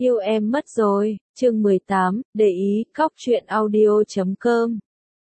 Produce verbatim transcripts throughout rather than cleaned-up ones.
Yêu em mất rồi, chương mười tám, để ý, cóc truyện audio chấm com.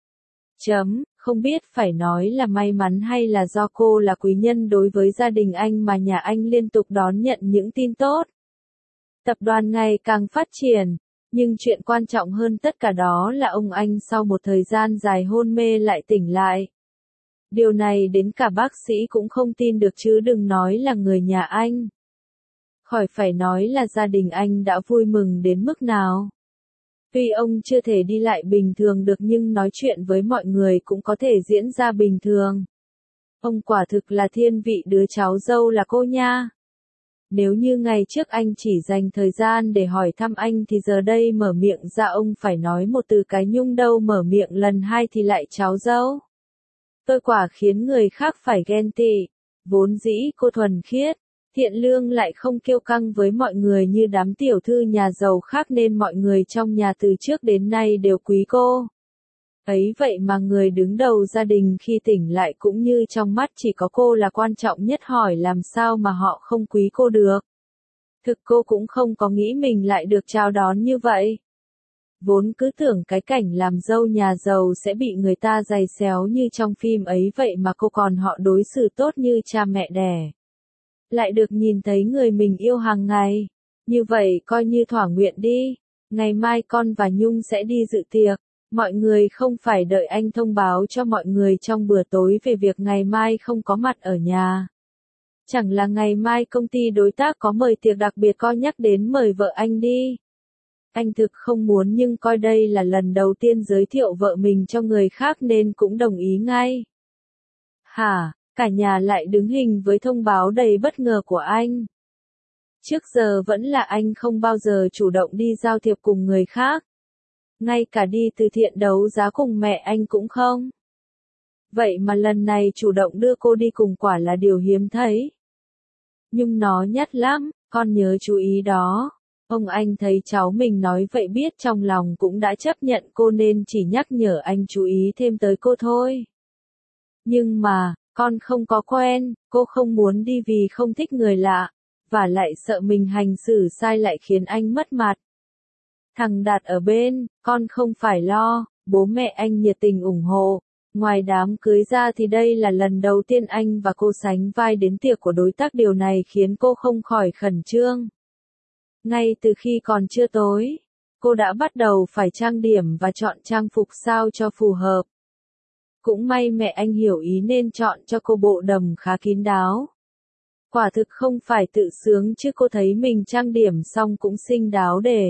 Chấm, không biết phải nói là may mắn hay là do cô là quý nhân đối với gia đình anh mà nhà anh liên tục đón nhận những tin tốt. Tập đoàn ngày càng phát triển, nhưng chuyện quan trọng hơn tất cả đó là ông anh sau một thời gian dài hôn mê lại tỉnh lại. Điều này đến cả bác sĩ cũng không tin được chứ đừng nói là người nhà anh. Khỏi phải nói là gia đình anh đã vui mừng đến mức nào. Tuy ông chưa thể đi lại bình thường được nhưng nói chuyện với mọi người cũng có thể diễn ra bình thường. Ông quả thực là thiên vị đứa cháu dâu là cô nha. Nếu như ngày trước anh chỉ dành thời gian để hỏi thăm anh thì giờ đây mở miệng ra ông phải nói một từ cái nhung đâu mở miệng lần hai thì lại cháu dâu. Tôi quả khiến người khác phải ghen tị. Vốn dĩ cô thuần khiết, thiện lương lại không kiêu căng với mọi người như đám tiểu thư nhà giàu khác nên mọi người trong nhà từ trước đến nay đều quý cô. Ấy vậy mà người đứng đầu gia đình khi tỉnh lại cũng như trong mắt chỉ có cô là quan trọng nhất, hỏi làm sao mà họ không quý cô được. Thực cô cũng không có nghĩ mình lại được chào đón như vậy. Vốn cứ tưởng cái cảnh làm dâu nhà giàu sẽ bị người ta giày xéo như trong phim ấy vậy mà cô còn họ đối xử tốt như cha mẹ đẻ. Lại được nhìn thấy người mình yêu hàng ngày. Như vậy coi như thỏa nguyện đi. Ngày mai con và Nhung sẽ đi dự tiệc. Mọi người không phải đợi anh thông báo cho mọi người trong bữa tối về việc ngày mai không có mặt ở nhà. Chẳng là ngày mai công ty đối tác có mời tiệc đặc biệt coi nhắc đến mời vợ anh đi. Anh thực không muốn nhưng coi đây là lần đầu tiên giới thiệu vợ mình cho người khác nên cũng đồng ý ngay. Hả? Cả nhà lại đứng hình với thông báo đầy bất ngờ của anh. Trước giờ vẫn là anh không bao giờ chủ động đi giao thiệp cùng người khác. Ngay cả đi từ thiện đấu giá cùng mẹ anh cũng không. Vậy mà lần này chủ động đưa cô đi cùng quả là điều hiếm thấy. Nhưng nó nhát lắm, con nhớ chú ý đó. Ông anh thấy cháu mình nói vậy biết trong lòng cũng đã chấp nhận cô nên chỉ nhắc nhở anh chú ý thêm tới cô thôi. Nhưng mà, con không có quen, cô không muốn đi vì không thích người lạ, và lại sợ mình hành xử sai lại khiến anh mất mặt. Thằng Đạt ở bên, con không phải lo, bố mẹ anh nhiệt tình ủng hộ. Ngoài đám cưới ra thì đây là lần đầu tiên anh và cô sánh vai đến tiệc của đối tác, điều này khiến cô không khỏi khẩn trương. Ngay từ khi còn chưa tối, cô đã bắt đầu phải trang điểm và chọn trang phục sao cho phù hợp. Cũng may mẹ anh hiểu ý nên chọn cho cô bộ đầm khá kín đáo. Quả thực không phải tự sướng chứ cô thấy mình trang điểm xong cũng xinh đáo để.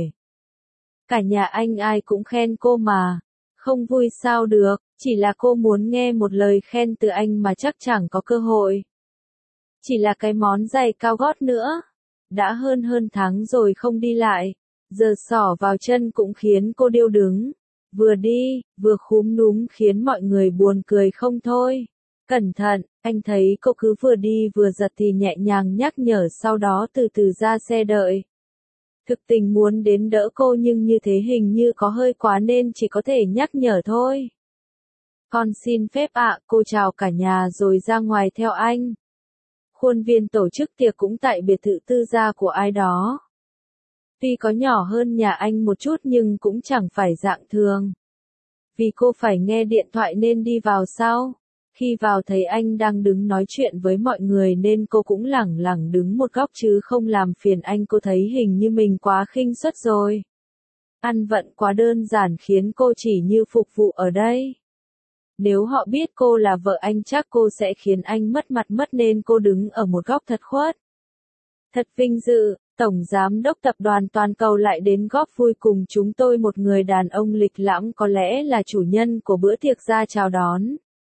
Cả nhà anh ai cũng khen cô mà. Không vui sao được, chỉ là cô muốn nghe một lời khen từ anh mà chắc chẳng có cơ hội. Chỉ là cái món giày cao gót nữa. Đã hơn hơn tháng rồi không đi lại. Giờ xỏ vào chân cũng khiến cô điêu đứng. Vừa đi, vừa khúm núm khiến mọi người buồn cười không thôi. Cẩn thận, anh thấy cô cứ vừa đi vừa giật thì nhẹ nhàng nhắc nhở sau đó từ từ ra xe đợi. Thực tình muốn đến đỡ cô nhưng như thế hình như có hơi quá nên chỉ có thể nhắc nhở thôi. Con xin phép ạ, cô chào cả nhà rồi ra ngoài theo anh. Khuôn viên tổ chức tiệc cũng tại biệt thự tư gia của ai đó. Tuy có nhỏ hơn nhà anh một chút nhưng cũng chẳng phải dạng thường. Vì cô phải nghe điện thoại nên đi vào sau. Khi vào thấy anh đang đứng nói chuyện với mọi người nên cô cũng lẳng lẳng đứng một góc chứ không làm phiền anh. Cô thấy hình như mình quá khinh suất rồi. Ăn vận quá đơn giản khiến cô chỉ như phục vụ ở đây. Nếu họ biết cô là vợ anh chắc cô sẽ khiến anh mất mặt mất nên cô đứng ở một góc thật khuất. Thật vinh dự, Tổng Giám đốc Tập đoàn Toàn cầu lại đến góp vui cùng chúng tôi, một người đàn ông lịch lãm có lẽ là chủ nhân của bữa tiệc ra chào đón.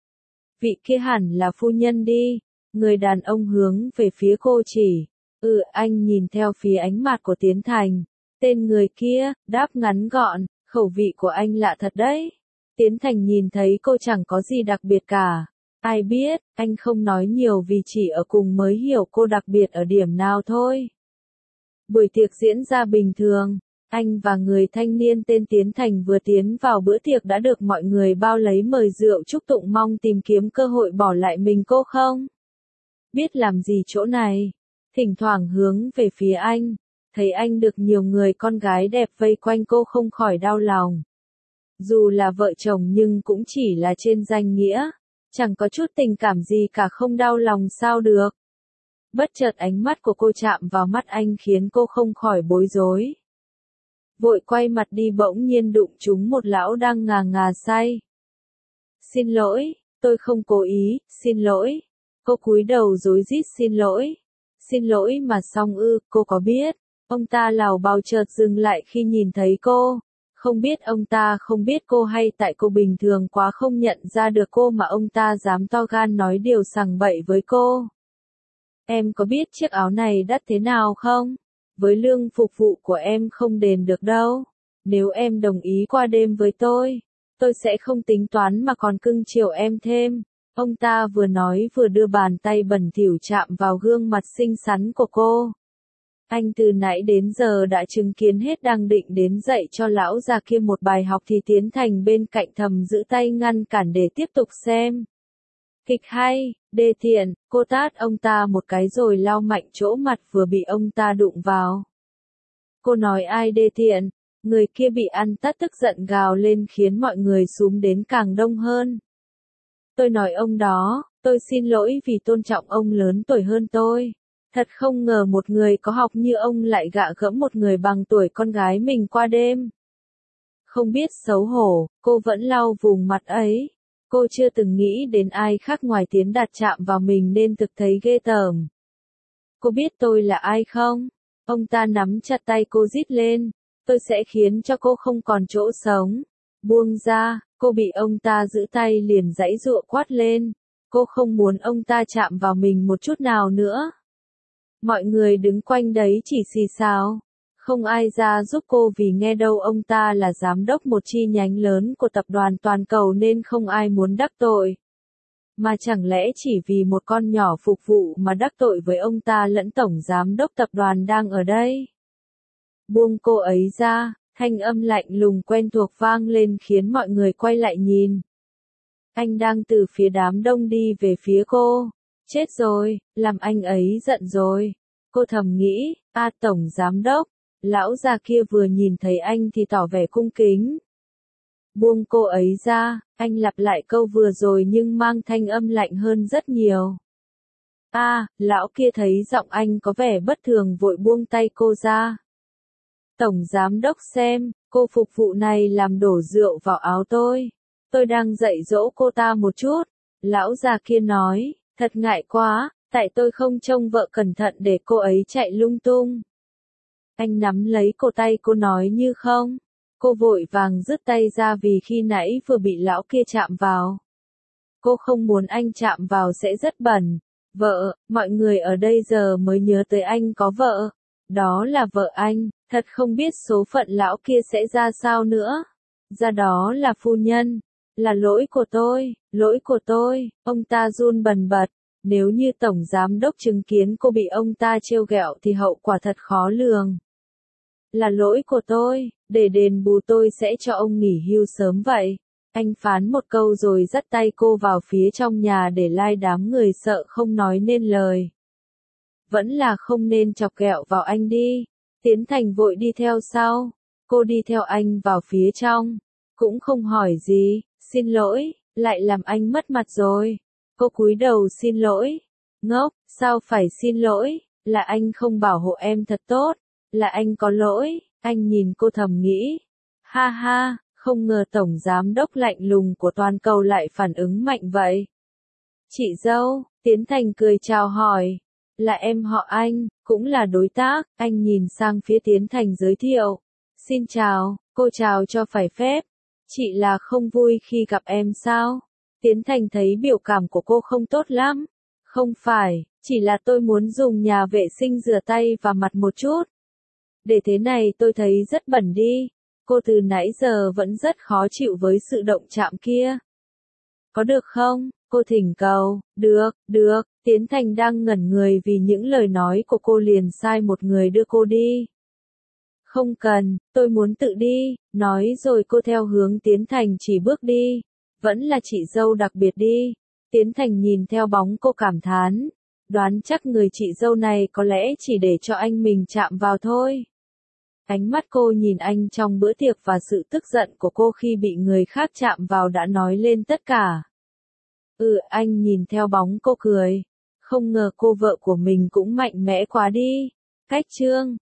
Vị kia hẳn là phu nhân đi, người đàn ông hướng về phía cô chỉ. Ừ, anh nhìn theo phía ánh mắt của Tiến Thành. Tên người kia, đáp ngắn gọn, khẩu vị của anh lạ thật đấy. Tiến Thành nhìn thấy cô chẳng có gì đặc biệt cả. Ai biết, anh không nói nhiều vì chỉ ở cùng mới hiểu cô đặc biệt ở điểm nào thôi. Buổi tiệc diễn ra bình thường. Anh và người thanh niên tên Tiến Thành vừa tiến vào bữa tiệc đã được mọi người bao lấy mời rượu chúc tụng, mong tìm kiếm cơ hội bỏ lại mình cô không biết làm gì chỗ này. Thỉnh thoảng hướng về phía anh. Thấy anh được nhiều người con gái đẹp vây quanh cô không khỏi đau lòng. Dù là vợ chồng nhưng cũng chỉ là trên danh nghĩa, chẳng có chút tình cảm gì cả, không đau lòng sao được. Bất chợt ánh mắt của cô chạm vào mắt anh khiến cô không khỏi bối rối. Vội quay mặt đi, bỗng nhiên đụng trúng một lão đang ngà ngà say. Xin lỗi, tôi không cố ý, xin lỗi. Cô cúi đầu rối rít xin lỗi. Xin lỗi mà xong ư, cô có biết. Ông ta lảo bào chợt dừng lại khi nhìn thấy cô. Không biết ông ta không biết cô hay tại cô bình thường quá không nhận ra được cô mà ông ta dám to gan nói điều sằng bậy với cô. Em có biết chiếc áo này đắt thế nào không? Với lương phục vụ của em không đền được đâu. Nếu em đồng ý qua đêm với tôi, tôi sẽ không tính toán mà còn cưng chiều em thêm. Ông ta vừa nói vừa đưa bàn tay bẩn thỉu chạm vào gương mặt xinh xắn của cô. Anh từ nãy đến giờ đã chứng kiến hết, đang định đến dạy cho lão già kia một bài học thì Tiến Thành bên cạnh thầm giữ tay ngăn cản để tiếp tục xem. Kịch hay, đê tiện, cô tát ông ta một cái rồi lao mạnh chỗ mặt vừa bị ông ta đụng vào. Cô nói ai đê tiện? Người kia bị ăn tát tức giận gào lên khiến mọi người xúm đến càng đông hơn. Tôi nói ông đó, tôi xin lỗi vì tôn trọng ông lớn tuổi hơn tôi. Thật không ngờ một người có học như ông lại gạ gẫm một người bằng tuổi con gái mình qua đêm. Không biết xấu hổ, cô vẫn lau vùng mặt ấy. Cô chưa từng nghĩ đến ai khác ngoài Tiến Đạt chạm vào mình nên thực thấy ghê tởm. Cô biết tôi là ai không? Ông ta nắm chặt tay cô rít lên. Tôi sẽ khiến cho cô không còn chỗ sống. Buông ra, cô bị ông ta giữ tay liền giãy giụa quát lên. Cô không muốn ông ta chạm vào mình một chút nào nữa. Mọi người đứng quanh đấy chỉ xì xào. Không ai ra giúp cô vì nghe đâu ông ta là giám đốc một chi nhánh lớn của tập đoàn toàn cầu nên không ai muốn đắc tội. Mà chẳng lẽ chỉ vì một con nhỏ phục vụ mà đắc tội với ông ta lẫn tổng giám đốc tập đoàn đang ở đây? Buông cô ấy ra, thanh âm lạnh lùng quen thuộc vang lên khiến mọi người quay lại nhìn. Anh đang từ phía đám đông đi về phía cô. Chết rồi, làm anh ấy giận rồi. Cô thầm nghĩ, a tổng giám đốc. Lão già kia vừa nhìn thấy anh thì tỏ vẻ cung kính. Buông cô ấy ra, anh lặp lại câu vừa rồi nhưng mang thanh âm lạnh hơn rất nhiều. A, à, lão kia thấy giọng anh có vẻ bất thường vội buông tay cô ra. Tổng giám đốc xem, cô phục vụ này làm đổ rượu vào áo tôi. Tôi đang dạy dỗ cô ta một chút. Lão già kia nói, thật ngại quá, tại tôi không trông vợ cẩn thận để cô ấy chạy lung tung. Anh nắm lấy cổ tay cô nói như không. Cô vội vàng rứt tay ra vì khi nãy vừa bị lão kia chạm vào. Cô không muốn anh chạm vào sẽ rất bẩn. Vợ, mọi người ở đây giờ mới nhớ tới anh có vợ. Đó là vợ anh, thật không biết số phận lão kia sẽ ra sao nữa. Ra đó là phu nhân. Là lỗi của tôi, lỗi của tôi, ông ta run bần bật. Nếu như tổng giám đốc chứng kiến cô bị ông ta trêu ghẹo thì hậu quả thật khó lường. Là lỗi của tôi, để đền bù tôi sẽ cho ông nghỉ hưu sớm vậy. Anh phán một câu rồi dắt tay cô vào phía trong nhà để lai đám người sợ không nói nên lời. Vẫn là không nên chọc ghẹo vào anh đi. Tiến Thành vội đi theo sau. Cô đi theo anh vào phía trong. Cũng không hỏi gì, xin lỗi, lại làm anh mất mặt rồi. Cô cúi đầu xin lỗi. Ngốc, sao phải xin lỗi, là anh không bảo hộ em thật tốt. Là anh có lỗi, anh nhìn cô thầm nghĩ. Ha ha, không ngờ tổng giám đốc lạnh lùng của toàn cầu lại phản ứng mạnh vậy. Chị dâu, Tiến Thành cười chào hỏi. Là em họ Anh, cũng là đối tác, anh nhìn sang phía Tiến Thành giới thiệu. Xin chào, cô chào cho phải phép. Chị là không vui khi gặp em sao? Tiến Thành thấy biểu cảm của cô không tốt lắm. Không phải, chỉ là tôi muốn dùng nhà vệ sinh rửa tay và mặt một chút. Để thế này tôi thấy rất bẩn đi. Cô từ nãy giờ vẫn rất khó chịu với sự động chạm kia. Có được không? Cô thỉnh cầu. Được, được. Tiến Thành đang ngẩn người vì những lời nói của cô liền sai một người đưa cô đi. Không cần, tôi muốn tự đi. Nói rồi cô theo hướng Tiến Thành chỉ bước đi. Vẫn là chị dâu đặc biệt đi. Tiến Thành nhìn theo bóng cô cảm thán. Đoán chắc người chị dâu này có lẽ chỉ để cho anh mình chạm vào thôi. Ánh mắt cô nhìn anh trong bữa tiệc và sự tức giận của cô khi bị người khác chạm vào đã nói lên tất cả. Ừ, anh nhìn theo bóng cô cười. Không ngờ cô vợ của mình cũng mạnh mẽ quá đi. Cách chương